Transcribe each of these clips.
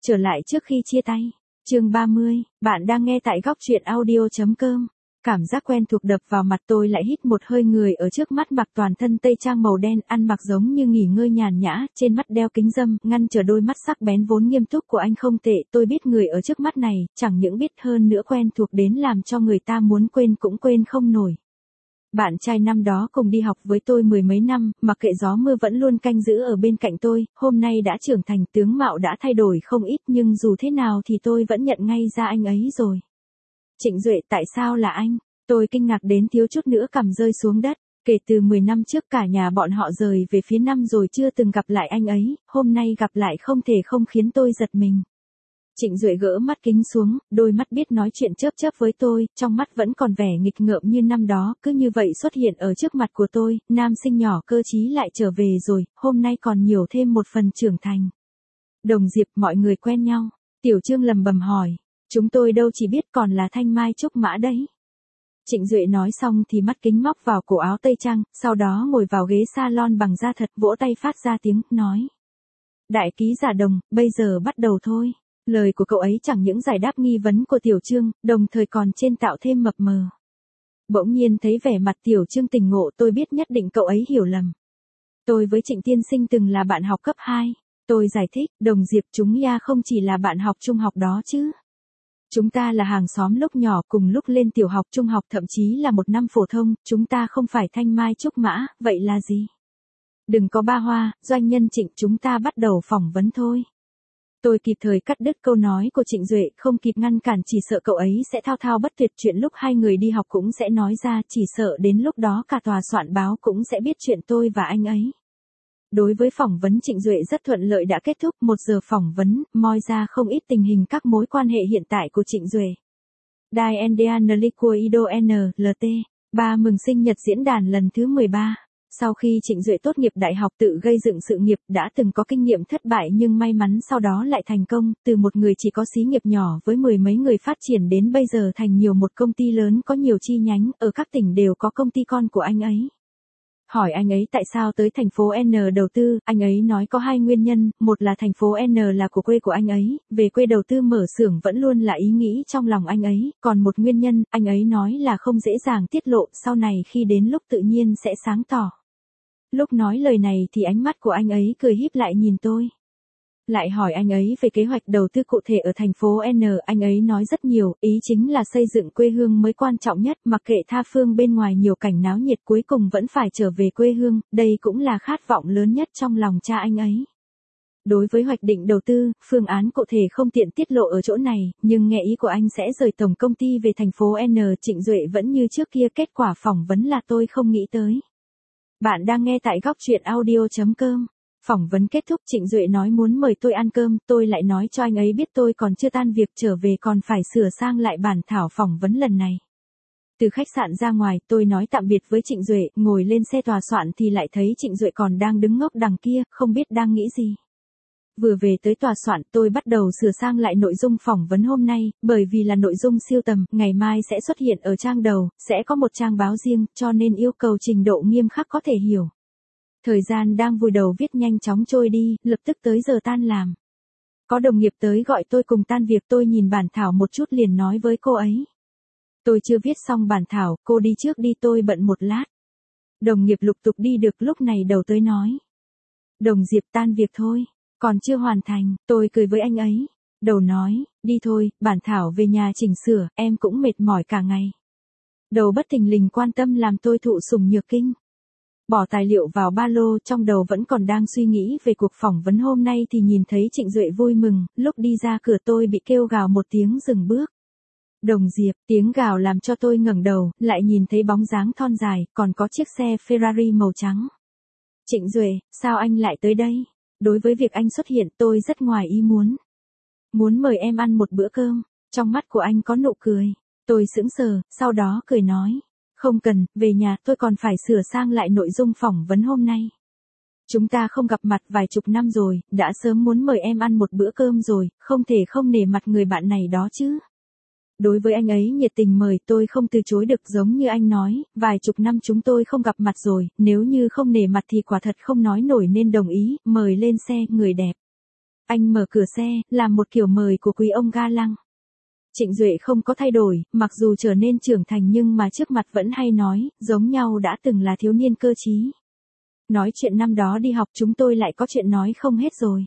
Trở lại trước khi chia tay. Chương 30, bạn đang nghe tại góc truyện audio.com. Cảm giác quen thuộc đập vào mặt, tôi lại hít một hơi. Người ở trước mắt mặc toàn thân tây trang màu đen, ăn mặc giống như nghỉ ngơi nhàn nhã, trên mắt đeo kính râm, ngăn trở đôi mắt sắc bén vốn nghiêm túc của anh không tệ. Tôi biết người ở trước mắt này, chẳng những biết hơn nữa quen thuộc đến làm cho người ta muốn quên cũng quên không nổi. Bạn trai năm đó cùng đi học với tôi mười mấy năm, mặc kệ gió mưa vẫn luôn canh giữ ở bên cạnh tôi, hôm nay đã trưởng thành, tướng mạo đã thay đổi không ít, nhưng dù thế nào thì tôi vẫn nhận ngay ra anh ấy rồi. Trịnh Duệ, tại sao là anh? Tôi kinh ngạc đến thiếu chút nữa cằm rơi xuống đất. Kể từ 10 năm trước cả nhà bọn họ rời về phía Nam rồi chưa từng gặp lại anh ấy, hôm nay gặp lại không thể không khiến tôi giật mình. Trịnh Duệ gỡ mắt kính xuống, đôi mắt biết nói chuyện chớp chớp với tôi, trong mắt vẫn còn vẻ nghịch ngợm như năm đó, cứ như vậy xuất hiện ở trước mặt của tôi, nam sinh nhỏ cơ trí lại trở về rồi, hôm nay còn nhiều thêm một phần trưởng thành. Đồng Diệp, mọi người quen nhau. Tiểu Trương lầm bầm hỏi. Chúng tôi đâu chỉ biết, còn là thanh mai trúc mã đấy. Trịnh Duệ nói xong thì mắt kính móc vào cổ áo tây trang, sau đó ngồi vào ghế salon bằng da thật, vỗ tay phát ra tiếng, nói. Đại ký giả Đồng, bây giờ bắt đầu thôi. Lời của cậu ấy chẳng những giải đáp nghi vấn của Tiểu Trương, đồng thời còn trên tạo thêm mập mờ. Bỗng nhiên thấy vẻ mặt Tiểu Trương tỉnh ngộ, tôi biết nhất định cậu ấy hiểu lầm. Tôi với Trịnh tiên sinh từng là bạn học cấp 2. Tôi giải thích, Đồng Diệp, chúng ya không chỉ là bạn học trung học đó chứ. Chúng ta là hàng xóm lúc nhỏ, cùng lúc lên tiểu học, trung học, thậm chí là một năm phổ thông, chúng ta không phải thanh mai trúc mã, vậy là gì? Đừng có ba hoa, doanh nhân Trịnh, chúng ta bắt đầu phỏng vấn thôi. Tôi kịp thời cắt đứt câu nói của Trịnh Duệ, không kịp ngăn cản, chỉ sợ cậu ấy sẽ thao thao bất tuyệt, chuyện lúc hai người đi học cũng sẽ nói ra, chỉ sợ đến lúc đó cả tòa soạn báo cũng sẽ biết chuyện tôi và anh ấy. Đối với phỏng vấn, Trịnh Duệ rất thuận lợi đã kết thúc, 1 giờ phỏng vấn, moi ra không ít tình hình các mối quan hệ hiện tại của Trịnh Duệ. Diane Liquido NLT, 3 mừng sinh nhật diễn đàn lần thứ 13. Sau khi Trịnh Duệ tốt nghiệp đại học tự gây dựng sự nghiệp, đã từng có kinh nghiệm thất bại nhưng may mắn sau đó lại thành công, từ một người chỉ có xí nghiệp nhỏ với 10 mấy người phát triển đến bây giờ thành nhiều một công ty lớn có nhiều chi nhánh, ở các tỉnh đều có công ty con của anh ấy. Hỏi anh ấy tại sao tới thành phố N đầu tư, anh ấy nói có 2 nguyên nhân, một là thành phố N là của quê của anh ấy, về quê đầu tư mở xưởng vẫn luôn là ý nghĩ trong lòng anh ấy, còn một nguyên nhân, anh ấy nói là không dễ dàng tiết lộ, sau này khi đến lúc tự nhiên sẽ sáng tỏ. Lúc nói lời này thì ánh mắt của anh ấy cười híp lại nhìn tôi. Lại hỏi anh ấy về kế hoạch đầu tư cụ thể ở thành phố N, anh ấy nói rất nhiều, ý chính là xây dựng quê hương mới quan trọng nhất, mặc kệ tha phương bên ngoài nhiều cảnh náo nhiệt cuối cùng vẫn phải trở về quê hương, đây cũng là khát vọng lớn nhất trong lòng cha anh ấy. Đối với hoạch định đầu tư, phương án cụ thể không tiện tiết lộ ở chỗ này, nhưng nghe ý của anh sẽ rời tổng công ty về thành phố N, Trịnh Duệ vẫn như trước kia, kết quả phỏng vấn là tôi không nghĩ tới. Bạn đang nghe tại góc truyện audio.com. Phỏng vấn kết thúc, Trịnh Duệ nói muốn mời tôi ăn cơm, tôi lại nói cho anh ấy biết tôi còn chưa tan việc, trở về còn phải sửa sang lại bản thảo phỏng vấn lần này. Từ khách sạn ra ngoài, tôi nói tạm biệt với Trịnh Duệ, ngồi lên xe tòa soạn thì lại thấy Trịnh Duệ còn đang đứng ngốc đằng kia, không biết đang nghĩ gì. Vừa về tới tòa soạn, tôi bắt đầu sửa sang lại nội dung phỏng vấn hôm nay, bởi vì là nội dung siêu tầm, ngày mai sẽ xuất hiện ở trang đầu, sẽ có một trang báo riêng, cho nên yêu cầu trình độ nghiêm khắc có thể hiểu. Thời gian đang vùi đầu viết nhanh chóng trôi đi, lập tức tới giờ tan làm. Có đồng nghiệp tới gọi tôi cùng tan việc, tôi nhìn bản thảo một chút liền nói với cô ấy. Tôi chưa viết xong bản thảo, cô đi trước đi, tôi bận một lát. Đồng nghiệp lục tục đi được, lúc này đầu tới nói. Đồng Diệp, tan việc thôi, còn chưa hoàn thành, tôi cười với anh ấy. Đầu nói, đi thôi, bản thảo về nhà chỉnh sửa, em cũng mệt mỏi cả ngày. Đầu bất thình lình quan tâm làm tôi thụ sủng nhược kinh. Bỏ tài liệu vào ba lô, trong đầu vẫn còn đang suy nghĩ về cuộc phỏng vấn hôm nay thì nhìn thấy Trịnh Duệ vui mừng, lúc đi ra cửa tôi bị kêu gào một tiếng dừng bước. Đồng Diệp, tiếng gào làm cho tôi ngẩng đầu, lại nhìn thấy bóng dáng thon dài, còn có chiếc xe Ferrari màu trắng. Trịnh Duệ, sao anh lại tới đây? Đối với việc anh xuất hiện tôi rất ngoài ý muốn. Muốn mời em ăn một bữa cơm, trong mắt của anh có nụ cười. Tôi sững sờ, sau đó cười nói. Không cần, về nhà tôi còn phải sửa sang lại nội dung phỏng vấn hôm nay. Chúng ta không gặp mặt vài chục năm rồi, đã sớm muốn mời em ăn một bữa cơm rồi, không thể không nể mặt người bạn này đó chứ. Đối với anh ấy nhiệt tình mời tôi không từ chối được, giống như anh nói, vài chục năm chúng tôi không gặp mặt rồi, nếu như không nể mặt thì quả thật không nói nổi nên đồng ý, mời lên xe, người đẹp. Anh mở cửa xe, làm một kiểu mời của quý ông ga lăng. Trịnh Duệ không có thay đổi, mặc dù trở nên trưởng thành nhưng mà trước mặt vẫn hay nói, giống nhau đã từng là thiếu niên cơ trí. Nói chuyện năm đó đi học chúng tôi lại có chuyện nói không hết rồi.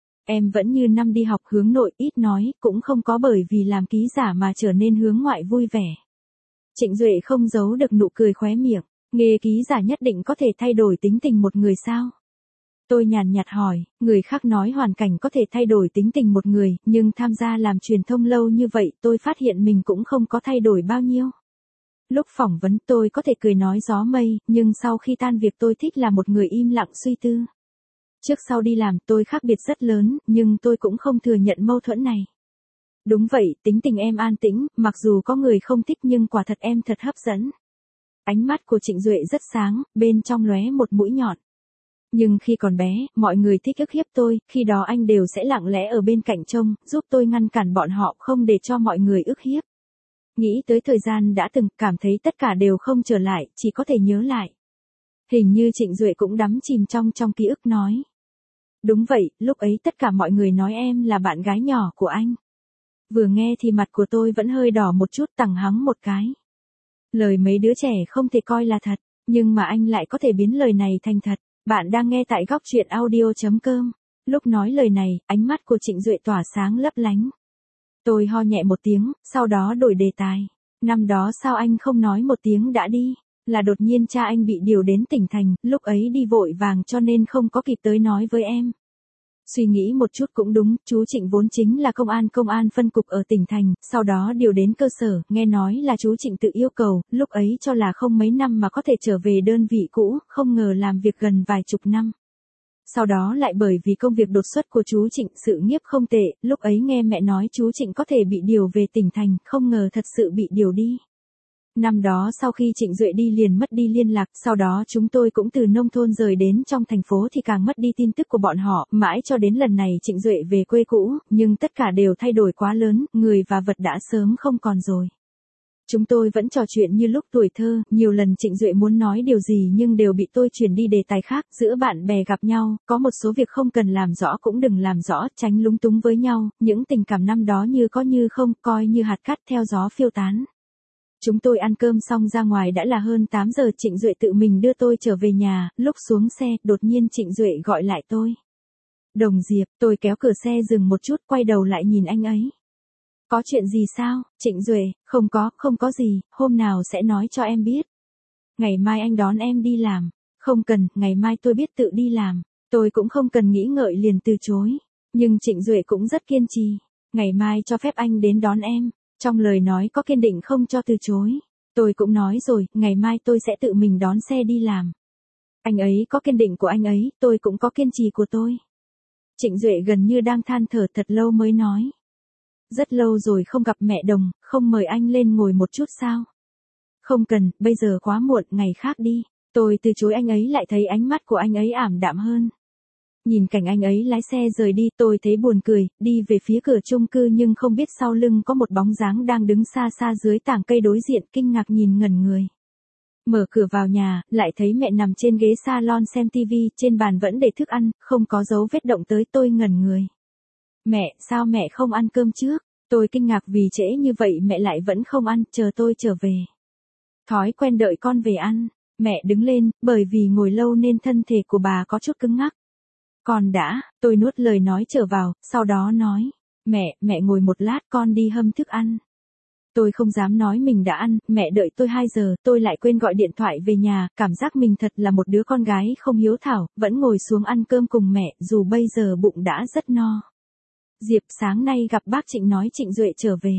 Em vẫn như năm đi học hướng nội ít nói, cũng không có bởi vì làm ký giả mà trở nên hướng ngoại vui vẻ. Trịnh Duệ không giấu được nụ cười khóe miệng, nghề ký giả nhất định có thể thay đổi tính tình một người sao? Tôi nhàn nhạt hỏi, người khác nói hoàn cảnh có thể thay đổi tính tình một người, nhưng tham gia làm truyền thông lâu như vậy tôi phát hiện mình cũng không có thay đổi bao nhiêu. Lúc phỏng vấn tôi có thể cười nói gió mây, nhưng sau khi tan việc tôi thích là một người im lặng suy tư. Trước sau đi làm tôi khác biệt rất lớn, nhưng tôi cũng không thừa nhận mâu thuẫn này. Đúng vậy, tính tình em an tĩnh, mặc dù có người không thích nhưng quả thật em thật hấp dẫn. Ánh mắt của Trịnh Duệ rất sáng, bên trong lóe một mũi nhọn. Nhưng khi còn bé, mọi người thích ức hiếp tôi, khi đó anh đều sẽ lặng lẽ ở bên cạnh trông, giúp tôi ngăn cản bọn họ không để cho mọi người ức hiếp. Nghĩ tới thời gian đã từng, cảm thấy tất cả đều không trở lại, chỉ có thể nhớ lại. Hình như Trịnh Duệ cũng đắm chìm trong ký ức nói. Đúng vậy, lúc ấy tất cả mọi người nói em là bạn gái nhỏ của anh. Vừa nghe thì mặt của tôi vẫn hơi đỏ một chút, tằng hắng một cái. Lời mấy đứa trẻ không thể coi là thật, nhưng mà anh lại có thể biến lời này thành thật. Bạn đang nghe tại góc truyện audio.com. Lúc nói lời này, ánh mắt của Trịnh Duệ tỏa sáng lấp lánh. Tôi ho nhẹ một tiếng, sau đó đổi đề tài. Năm đó sao anh không nói một tiếng đã đi? Là đột nhiên cha anh bị điều đến tỉnh thành, lúc ấy đi vội vàng cho nên không có kịp tới nói với em. Suy nghĩ một chút cũng đúng, chú Trịnh vốn chính là công an phân cục ở tỉnh thành, sau đó điều đến cơ sở, nghe nói là chú Trịnh tự yêu cầu, lúc ấy cho là không mấy năm mà có thể trở về đơn vị cũ, không ngờ làm việc gần vài chục năm. Sau đó lại bởi vì công việc đột xuất của chú Trịnh sự nghiệp không tệ, lúc ấy nghe mẹ nói chú Trịnh có thể bị điều về tỉnh thành, không ngờ thật sự bị điều đi. Năm đó sau khi Trịnh Duệ đi liền mất đi liên lạc, sau đó chúng tôi cũng từ nông thôn rời đến trong thành phố thì càng mất đi tin tức của bọn họ, mãi cho đến lần này Trịnh Duệ về quê cũ, nhưng tất cả đều thay đổi quá lớn, người và vật đã sớm không còn rồi. Chúng tôi vẫn trò chuyện như lúc tuổi thơ, nhiều lần Trịnh Duệ muốn nói điều gì nhưng đều bị tôi chuyển đi đề tài khác, giữa bạn bè gặp nhau, có một số việc không cần làm rõ cũng đừng làm rõ, tránh lúng túng với nhau, những tình cảm năm đó như có như không, coi như hạt cát theo gió phiêu tán. Chúng tôi ăn cơm xong ra ngoài đã là hơn 8 giờ, Trịnh Duệ tự mình đưa tôi trở về nhà, lúc xuống xe, đột nhiên Trịnh Duệ gọi lại tôi. Đồng Diệp, tôi kéo cửa xe dừng một chút, quay đầu lại nhìn anh ấy. Có chuyện gì sao, Trịnh Duệ, không có gì, hôm nào sẽ nói cho em biết. Ngày mai anh đón em đi làm. Không cần, ngày mai tôi biết tự đi làm. Tôi cũng không cần nghĩ ngợi liền từ chối. Nhưng Trịnh Duệ cũng rất kiên trì. Ngày mai cho phép anh đến đón em. Trong lời nói có kiên định không cho từ chối. Tôi cũng nói rồi, ngày mai tôi sẽ tự mình đón xe đi làm. Anh ấy có kiên định của anh ấy, tôi cũng có kiên trì của tôi. Trịnh Duệ gần như đang than thở thật lâu mới nói. Rất lâu rồi không gặp mẹ Đồng, không mời anh lên ngồi một chút sao? Không cần, bây giờ quá muộn, ngày khác đi. Tôi từ chối anh ấy lại thấy ánh mắt của anh ấy ảm đạm hơn. Nhìn cảnh anh ấy lái xe rời đi, tôi thấy buồn cười, đi về phía cửa chung cư nhưng không biết sau lưng có một bóng dáng đang đứng xa xa dưới tảng cây đối diện, kinh ngạc nhìn ngẩn người. Mở cửa vào nhà, lại thấy mẹ nằm trên ghế salon xem tivi, trên bàn vẫn để thức ăn, không có dấu vết động tới, tôi ngẩn người. Mẹ, sao mẹ không ăn cơm trước? Tôi kinh ngạc vì trễ như vậy mẹ lại vẫn không ăn, chờ tôi trở về. Thói quen đợi con về ăn. Mẹ đứng lên, bởi vì ngồi lâu nên thân thể của bà có chút cứng ngắc. Con đã, tôi nuốt lời nói trở vào, sau đó nói. Mẹ ngồi một lát con đi hâm thức ăn. Tôi không dám nói mình đã ăn, mẹ đợi tôi 2 giờ, tôi lại quên gọi điện thoại về nhà, cảm giác mình thật là một đứa con gái không hiếu thảo, vẫn ngồi xuống ăn cơm cùng mẹ, dù bây giờ bụng đã rất no. Diệp, sáng nay gặp bác Trịnh nói Trịnh Duệ trở về.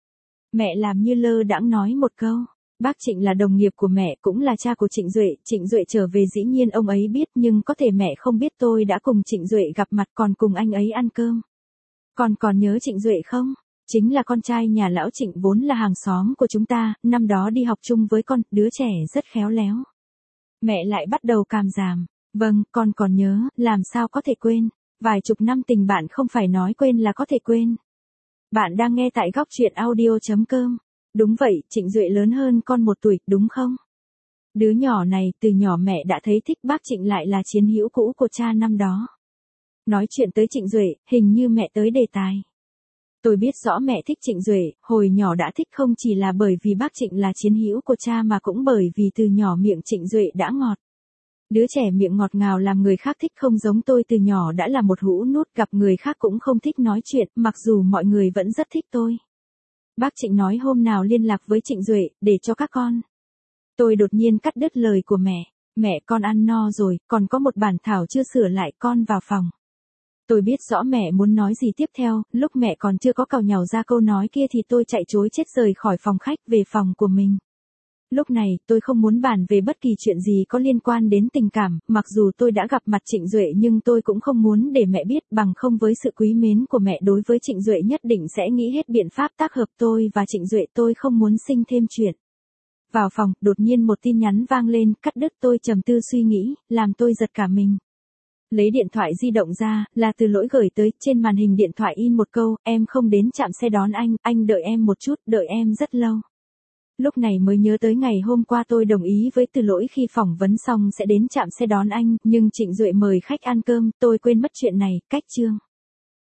Mẹ làm như lơ đãng nói một câu. Bác Trịnh là đồng nghiệp của mẹ, cũng là cha của Trịnh Duệ trở về dĩ nhiên ông ấy biết, nhưng có thể mẹ không biết tôi đã cùng Trịnh Duệ gặp mặt còn cùng anh ấy ăn cơm. Con còn nhớ Trịnh Duệ không? Chính là con trai nhà lão Trịnh vốn là hàng xóm của chúng ta, năm đó đi học chung với con, đứa trẻ rất khéo léo. Mẹ lại bắt đầu càm ràm. Vâng, con còn nhớ, làm sao có thể quên. Vài chục năm tình bạn không phải nói quên là có thể quên. Bạn đang nghe tại góc truyện audio.com. Đúng vậy, Trịnh Duệ lớn hơn con 1 tuổi, đúng không? Đứa nhỏ này, từ nhỏ mẹ đã thấy thích bác Trịnh lại là chiến hữu cũ của cha năm đó. Nói chuyện tới Trịnh Duệ, hình như mẹ tới đề tài. Tôi biết rõ mẹ thích Trịnh Duệ, hồi nhỏ đã thích không chỉ là bởi vì bác Trịnh là chiến hữu của cha mà cũng bởi vì từ nhỏ miệng Trịnh Duệ đã ngọt. Đứa trẻ miệng ngọt ngào làm người khác thích không giống tôi từ nhỏ đã là một hũ nút, gặp người khác cũng không thích nói chuyện, mặc dù mọi người vẫn rất thích tôi. Bác Trịnh nói hôm nào liên lạc với Trịnh Duệ, để cho các con. Tôi đột nhiên cắt đứt lời của mẹ con ăn no rồi, còn có một bản thảo chưa sửa lại, con vào phòng. Tôi biết rõ mẹ muốn nói gì tiếp theo, lúc mẹ còn chưa có càu nhàu ra câu nói kia thì tôi chạy trối chết rời khỏi phòng khách về phòng của mình. Lúc này, tôi không muốn bàn về bất kỳ chuyện gì có liên quan đến tình cảm, mặc dù tôi đã gặp mặt Trịnh Duệ nhưng tôi cũng không muốn để mẹ biết, bằng không với sự quý mến của mẹ đối với Trịnh Duệ nhất định sẽ nghĩ hết biện pháp tác hợp tôi và Trịnh Duệ, tôi không muốn sinh thêm chuyện. Vào phòng, đột nhiên một tin nhắn vang lên, cắt đứt tôi trầm tư suy nghĩ, làm tôi giật cả mình. Lấy điện thoại di động ra, là Từ Lỗi gửi tới, trên màn hình điện thoại in một câu, em không đến trạm xe đón anh đợi em một chút, đợi em rất lâu. Lúc này mới nhớ tới ngày hôm qua tôi đồng ý với Từ Lỗi khi phỏng vấn xong sẽ đến trạm xe đón anh, nhưng Trịnh Duệ mời khách ăn cơm, tôi quên mất chuyện này, cách chương.